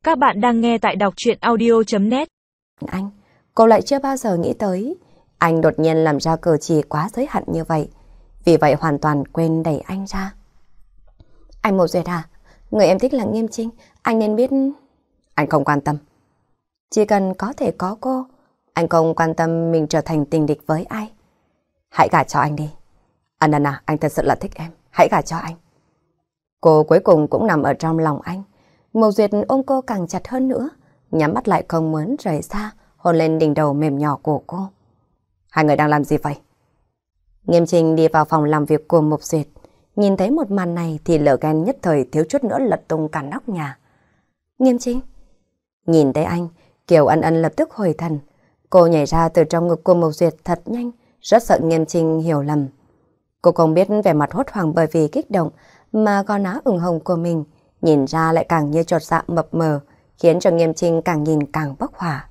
Các bạn đang nghe tại đọc truyện audio.net. Anh, cô lại chưa bao giờ nghĩ tới anh đột nhiên làm ra cử chỉ quá giới hạn như vậy. Vì vậy hoàn toàn quên đẩy anh ra. Anh Mộ Duyệt à? Người em thích là Nghiêm Trinh. Anh nên biết... Anh không quan tâm. Chỉ cần có thể có cô, anh không quan tâm mình trở thành tình địch với ai. Hãy gả cho anh đi. Anna, anh thật sự là thích em. Hãy gả cho anh. Cô cuối cùng cũng nằm ở trong lòng anh. Mộ Duyệt ôm cô càng chặt hơn nữa, nhắm mắt lại không muốn rời xa, hôn lên đỉnh đầu mềm nhỏ của cô. Hai người đang làm gì vậy? Nghiêm Trinh đi vào phòng làm việc của Mộc Duyệt. Nhìn thấy một màn này thì lửa ghen nhất thời thiếu chút nữa lật tung cả nóc nhà. Nghiêm Trinh? Nhìn thấy anh, Kiều Ân Ân lập tức hồi thần. Cô nhảy ra từ trong ngực của Mộc Duyệt thật nhanh, rất sợ Nghiêm Trinh hiểu lầm. Cô không biết vẻ mặt hốt hoảng bởi vì kích động mà gò má ửng hồng của mình nhìn ra lại càng như chột dạ mập mờ, khiến cho Nghiêm Trinh càng nhìn càng bốc hỏa.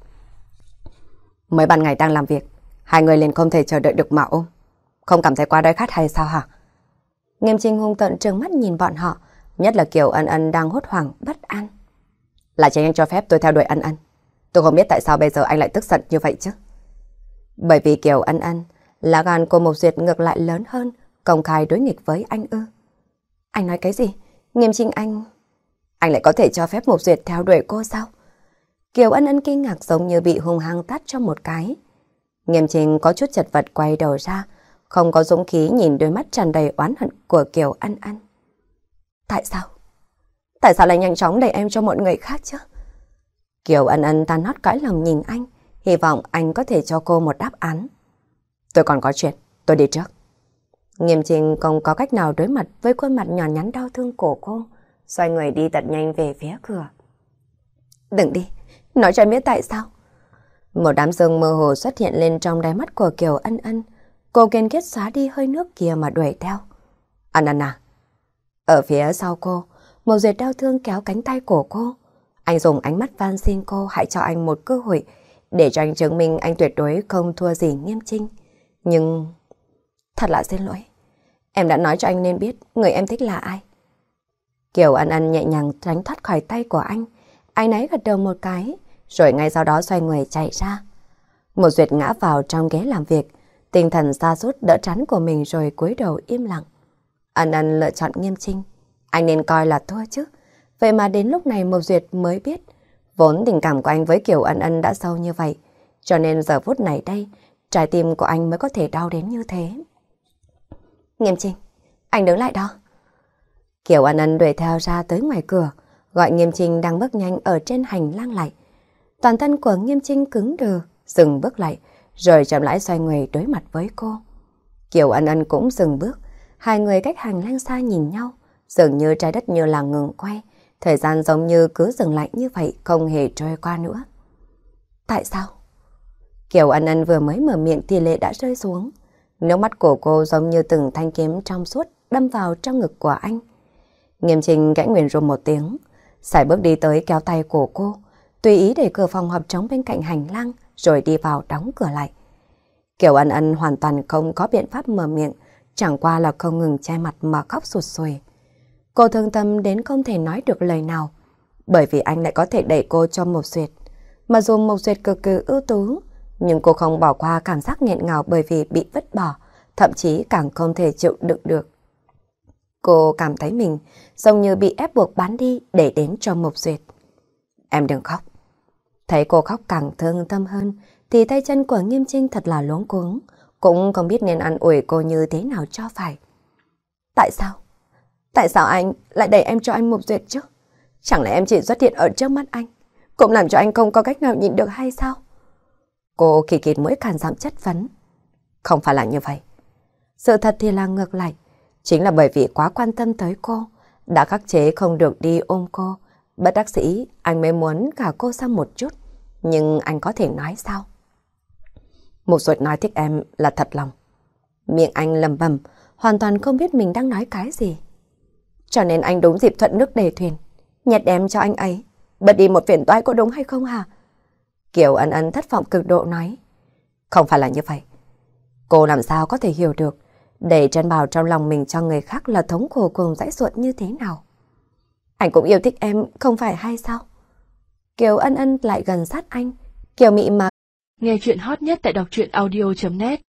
Mới ban ngày đang làm việc, hai người liền không thể chờ đợi được mà ôm. Không cảm thấy quá đói khát hay sao hả? Nghiêm Trinh hung tợn trừng mắt nhìn bọn họ, nhất là Kiều Ân Ân đang hốt hoảng bất an. Là chính anh cho phép tôi theo đuổi Ân Ân. Tôi không biết tại sao bây giờ anh lại tức giận như vậy chứ. Bởi vì Kiều Ân Ân là gan của Mộc Duyệt ngược lại lớn hơn, công khai đối nghịch với anh ư? Anh nói cái gì? Nghiêm Trinh anh lại có thể cho phép Mộc Duyệt theo đuổi cô sao? Kiều Ân Ân kinh ngạc giống như bị hung hăng tát cho một cái. Nghiêm Trinh có chút chật vật quay đầu ra, không có dũng khí nhìn đôi mắt tràn đầy oán hận của Kiều Ân Ân. Tại sao? Tại sao lại nhanh chóng đẩy em cho một người khác chứ? Kiều Ân Ân tan hót cõi lòng nhìn anh, hy vọng anh có thể cho cô một đáp án. Tôi còn có chuyện, tôi đi trước. Nghiêm Trinh không có cách nào đối mặt với khuôn mặt nhỏ nhắn đau thương của cô, xoay người đi thật nhanh về phía cửa. Đừng đi, nói cho em biết tại sao. Một đám sương mơ hồ xuất hiện lên trong đáy mắt của Kiều Ân Ân. Cô kiên quyết xóa đi hơi nước kia mà đuổi theo. Anna. Ở phía sau cô, Mộc Duyệt đau thương kéo cánh tay của cô. Anh dùng ánh mắt van xin cô hãy cho anh một cơ hội để cho anh chứng minh anh tuyệt đối không thua gì Nghiêm Trinh. Nhưng... Thật là xin lỗi. Em đã nói cho anh nên biết người em thích là ai. Kiều Ân Ân nhẹ nhàng tránh thoát khỏi tay của anh. Anh ấy gật đầu một cái, rồi ngay sau đó xoay người chạy ra. Mộc Duyệt ngã vào trong ghế làm việc, tinh thần sa sút đỡ trán của mình rồi cúi đầu im lặng. Ân Ân lựa chọn Nghiêm Trinh. Anh nên coi là thua chứ. Vậy mà đến lúc này Mộc Duyệt mới biết, vốn tình cảm của anh với Kiều Ân Ân đã sâu như vậy. Cho nên giờ phút này đây, trái tim của anh mới có thể đau đến như thế. Nghiêm Trinh, anh đứng lại đó. Kiều Ân Ân đuổi theo ra tới ngoài cửa, gọi Nghiêm Trinh đang bước nhanh ở trên hành lang lại. Toàn thân của Nghiêm Trinh cứng đờ, dừng bước lại, rồi chậm rãi xoay người đối mặt với cô. Kiều Ân Ân cũng dừng bước, hai người cách hành lang xa nhìn nhau, dường như trái đất như là ngừng quay, thời gian giống như cứ dừng lại như vậy, không hề trôi qua nữa. Tại sao? Kiều Ân Ân vừa mới mở miệng thì lệ đã rơi xuống. Nước mắt của cô giống như từng thanh kiếm trong suốt đâm vào trong ngực của anh. Nghiêm Trinh gãy nguyền rùm một tiếng, sải bước đi tới kéo tay của cô, tùy ý để cửa phòng họp trống bên cạnh hành lang, rồi đi vào đóng cửa lại. Kiều Ân Ân hoàn toàn không có biện pháp mở miệng, chẳng qua là không ngừng che mặt mà khóc sụt sùi. Cô thương tâm đến không thể nói được lời nào, bởi vì anh lại có thể đẩy cô cho Mộc Duyệt. Mà dù Mộc Duyệt cực kỳ ưu tú, nhưng cô không bỏ qua cảm giác nghẹn ngào bởi vì bị vứt bỏ, thậm chí càng không thể chịu đựng được. Cô cảm thấy mình giống như bị ép buộc bán đi để đến cho Mộc Duyệt. Em đừng khóc. Thấy cô khóc càng thương tâm hơn, thì tay chân của Nghiêm Trinh thật là luống cuống, cũng không biết nên an ủi cô như thế nào cho phải. Tại sao? Tại sao anh lại đẩy em cho anh Mộc Duyệt chứ? Chẳng lẽ em chỉ xuất hiện ở trước mắt anh, cũng làm cho anh không có cách nào nhịn được hay sao? Cô kỳ kịt mũi càn giọng chất vấn. Không phải là như vậy. Sự thật thì là ngược lại. Chính là bởi vì quá quan tâm tới cô, đã khắc chế không được đi ôm cô. Bất đắc dĩ, anh mới muốn gả cô sang một chút. Nhưng anh có thể nói sao? Mộc Duyệt nói thích em là thật lòng. Miệng anh lầm bầm, hoàn toàn không biết mình đang nói cái gì. Cho nên anh đúng dịp thuận nước đầy thuyền, nhặt em cho anh ấy, bớt đi một phiền toái, có đúng hay không hả? Kiều Ân Ân thất vọng cực độ nói. Không phải là như vậy. Cô làm sao có thể hiểu được đẩy chân vào trong lòng mình cho người khác là thống khổ cùng dãy ruột như thế nào? Anh cũng yêu thích em, không phải hay sao? Kiều Ân Ân lại gần sát anh. Kiều Mị mà. Nghe chuyện hot nhất tại đọc truyện audio.net